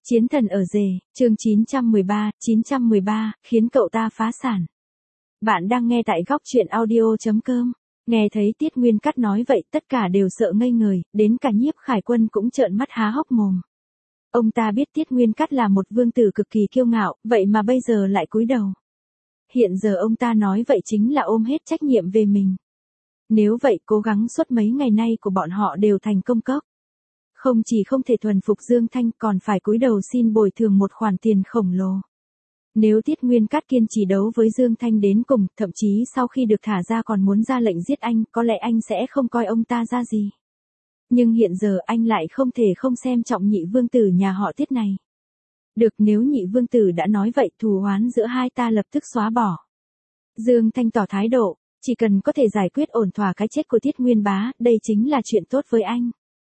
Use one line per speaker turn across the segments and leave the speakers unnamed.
Chiến thần ở rể, chương 913, khiến cậu ta phá sản. Bạn đang nghe tại góc truyện audio.com. Nghe thấy Tiết Nguyên Cát nói vậy tất cả đều sợ ngây người, đến cả Nhiếp Khải Quân cũng trợn mắt há hốc mồm. Ông ta biết Tiết Nguyên Cát là một vương tử cực kỳ kiêu ngạo, vậy mà bây giờ lại cúi đầu. Hiện giờ ông ta nói vậy chính là ôm hết trách nhiệm về mình. Nếu vậy cố gắng suốt mấy ngày nay của bọn họ đều thành công cốc. Không chỉ không thể thuần phục Dương Thanh còn phải cúi đầu xin bồi thường một khoản tiền khổng lồ. Nếu Tiết Nguyên Cát kiên trì đấu với Dương Thanh đến cùng, thậm chí sau khi được thả ra còn muốn ra lệnh giết anh, có lẽ anh sẽ không coi ông ta ra gì. Nhưng hiện giờ anh lại không thể không xem trọng nhị vương tử nhà họ Tiết này. Được, nếu nhị vương tử đã nói vậy, thù oán giữa hai ta lập tức xóa bỏ. Dương Thanh tỏ thái độ, chỉ cần có thể giải quyết ổn thỏa cái chết của Tiết Nguyên Bá, đây chính là chuyện tốt với anh.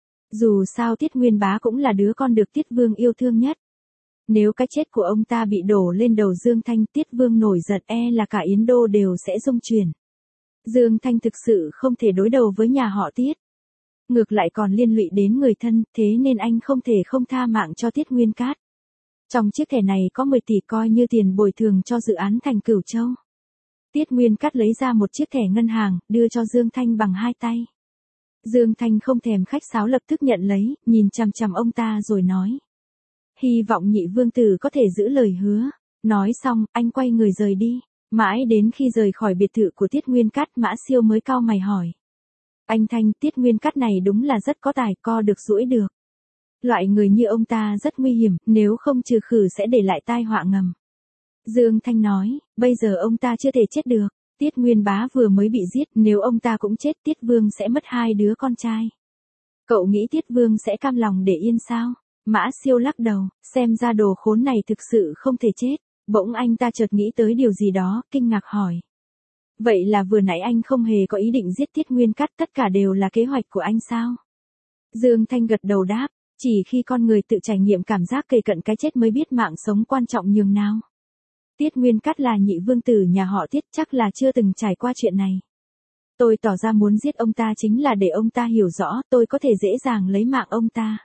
Dù sao Tiết Nguyên Bá cũng là đứa con được Tiết Vương yêu thương nhất. Nếu cái chết của ông ta bị đổ lên đầu Dương Thanh, Tiết Vương nổi giận là cả Yến Đô đều sẽ rung chuyển. Dương Thanh thực sự không thể đối đầu với nhà họ Tiết. Ngược lại còn liên lụy đến người thân, thế nên anh không thể không tha mạng cho Tiết Nguyên Cát. Trong chiếc thẻ này có 10 tỷ coi như tiền bồi thường cho dự án thành Cửu Châu. Tiết Nguyên Cát lấy ra một chiếc thẻ ngân hàng, đưa cho Dương Thanh bằng hai tay. Dương Thanh không thèm khách sáo lập tức nhận lấy, nhìn chằm chằm ông ta rồi nói. Hy vọng nhị vương tử có thể giữ lời hứa. Nói xong, anh quay người rời đi. Mãi đến khi rời khỏi biệt thự của Tiết Nguyên Cát, Mã Siêu mới cau mày hỏi. Anh Thanh, Tiết Nguyên Cát này đúng là rất có tài, co được duỗi được. Loại người như ông ta rất nguy hiểm, nếu không trừ khử sẽ để lại tai họa ngầm. Dương Thanh nói, bây giờ ông ta chưa thể chết được. Tiết Nguyên Bá vừa mới bị giết, nếu ông ta cũng chết Tiết Vương sẽ mất hai đứa con trai. Cậu nghĩ Tiết Vương sẽ cam lòng để yên sao? Mã Siêu lắc đầu, xem ra đồ khốn này thực sự không thể chết. Bỗng anh ta chợt nghĩ tới điều gì đó, kinh ngạc hỏi. Vậy là vừa nãy anh không hề có ý định giết Tiết Nguyên Cát, tất cả đều là kế hoạch của anh sao? Dương Thanh gật đầu đáp, chỉ khi con người tự trải nghiệm cảm giác kề cận cái chết mới biết mạng sống quan trọng nhường nào. Tiết Nguyên Cát là nhị vương tử nhà họ Tiết, chắc là chưa từng trải qua chuyện này. Tôi tỏ ra muốn giết ông ta chính là để ông ta hiểu rõ tôi có thể dễ dàng lấy mạng ông ta.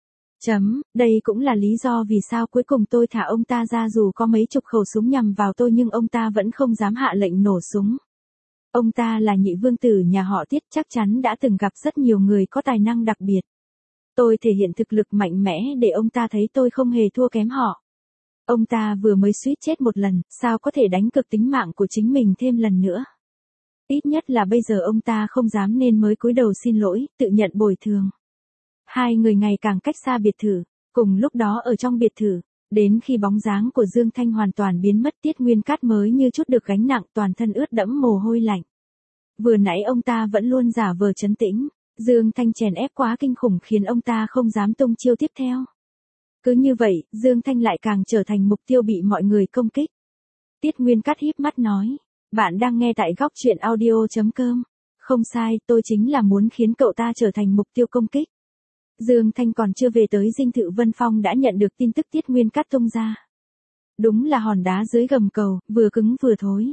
Đây cũng là lý do vì sao cuối cùng tôi thả ông ta ra, dù có mấy chục khẩu súng nhằm vào tôi nhưng ông ta vẫn không dám hạ lệnh nổ súng. Ông ta là nhị vương tử nhà họ Tiết, chắc chắn đã từng gặp rất nhiều người có tài năng đặc biệt. Tôi thể hiện thực lực mạnh mẽ để ông ta thấy tôi không hề thua kém họ. Ông ta vừa mới suýt chết một lần, sao có thể đánh cược tính mạng của chính mình thêm lần nữa. Ít nhất là bây giờ ông ta không dám nên mới cúi đầu xin lỗi, tự nhận bồi thường. Hai người ngày càng cách xa biệt thự, cùng lúc đó ở trong biệt thự, đến khi bóng dáng của Dương Thanh hoàn toàn biến mất, Tiết Nguyên Cát mới như chút được gánh nặng, toàn thân ướt đẫm mồ hôi lạnh. Vừa nãy ông ta vẫn luôn giả vờ trấn tĩnh, Dương Thanh chèn ép quá kinh khủng khiến ông ta không dám tung chiêu tiếp theo. Cứ như vậy, Dương Thanh lại càng trở thành mục tiêu bị mọi người công kích. Tiết Nguyên Cát híp mắt nói, bạn đang nghe tại góc truyện audio.com. Không sai, tôi chính là muốn khiến cậu ta trở thành mục tiêu công kích. Dương Thanh còn chưa về tới dinh thự Vân Phong đã nhận được tin tức Tiết Nguyên Cát tung ra. Đúng là hòn đá dưới gầm cầu, vừa cứng vừa thối.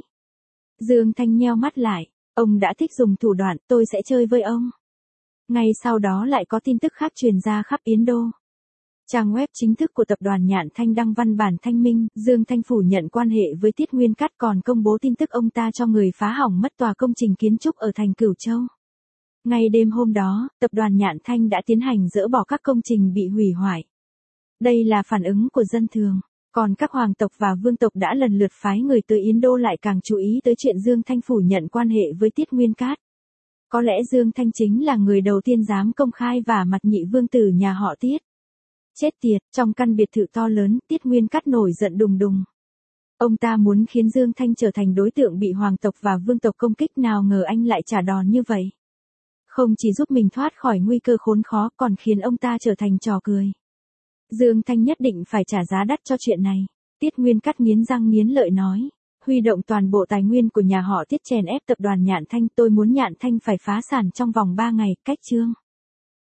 Dương Thanh nheo mắt lại, ông đã thích dùng thủ đoạn, tôi sẽ chơi với ông. Ngay sau đó lại có tin tức khác truyền ra khắp Yến Đô. Trang web chính thức của tập đoàn Nhạn Thanh đăng văn bản thanh minh, Dương Thanh phủ nhận quan hệ với Tiết Nguyên Cát, còn công bố tin tức ông ta cho người phá hỏng mất tòa công trình kiến trúc ở thành Cửu Châu. Ngay đêm hôm đó, tập đoàn Nhạn Thanh đã tiến hành dỡ bỏ các công trình bị hủy hoại. Đây là phản ứng của dân thường, còn các hoàng tộc và vương tộc đã lần lượt phái người tới Yến Đô lại càng chú ý tới chuyện Dương Thanh phủ nhận quan hệ với Tiết Nguyên Cát. Có lẽ Dương Thanh chính là người đầu tiên dám công khai vả mặt nhị vương tử nhà họ Tiết. Chết tiệt, trong căn biệt thự to lớn, Tiết Nguyên Cát nổi giận đùng đùng. Ông ta muốn khiến Dương Thanh trở thành đối tượng bị hoàng tộc và vương tộc công kích, nào ngờ anh lại trả đòn như vậy. Không chỉ giúp mình thoát khỏi nguy cơ khốn khó còn khiến ông ta trở thành trò cười. Dương Thanh nhất định phải trả giá đắt cho chuyện này. Tiết Nguyên Cát nghiến răng nghiến lợi nói. Huy động toàn bộ tài nguyên của nhà họ Tiết chèn ép tập đoàn Nhạn Thanh, tôi muốn Nhạn Thanh phải phá sản trong vòng 3 ngày, cách chương.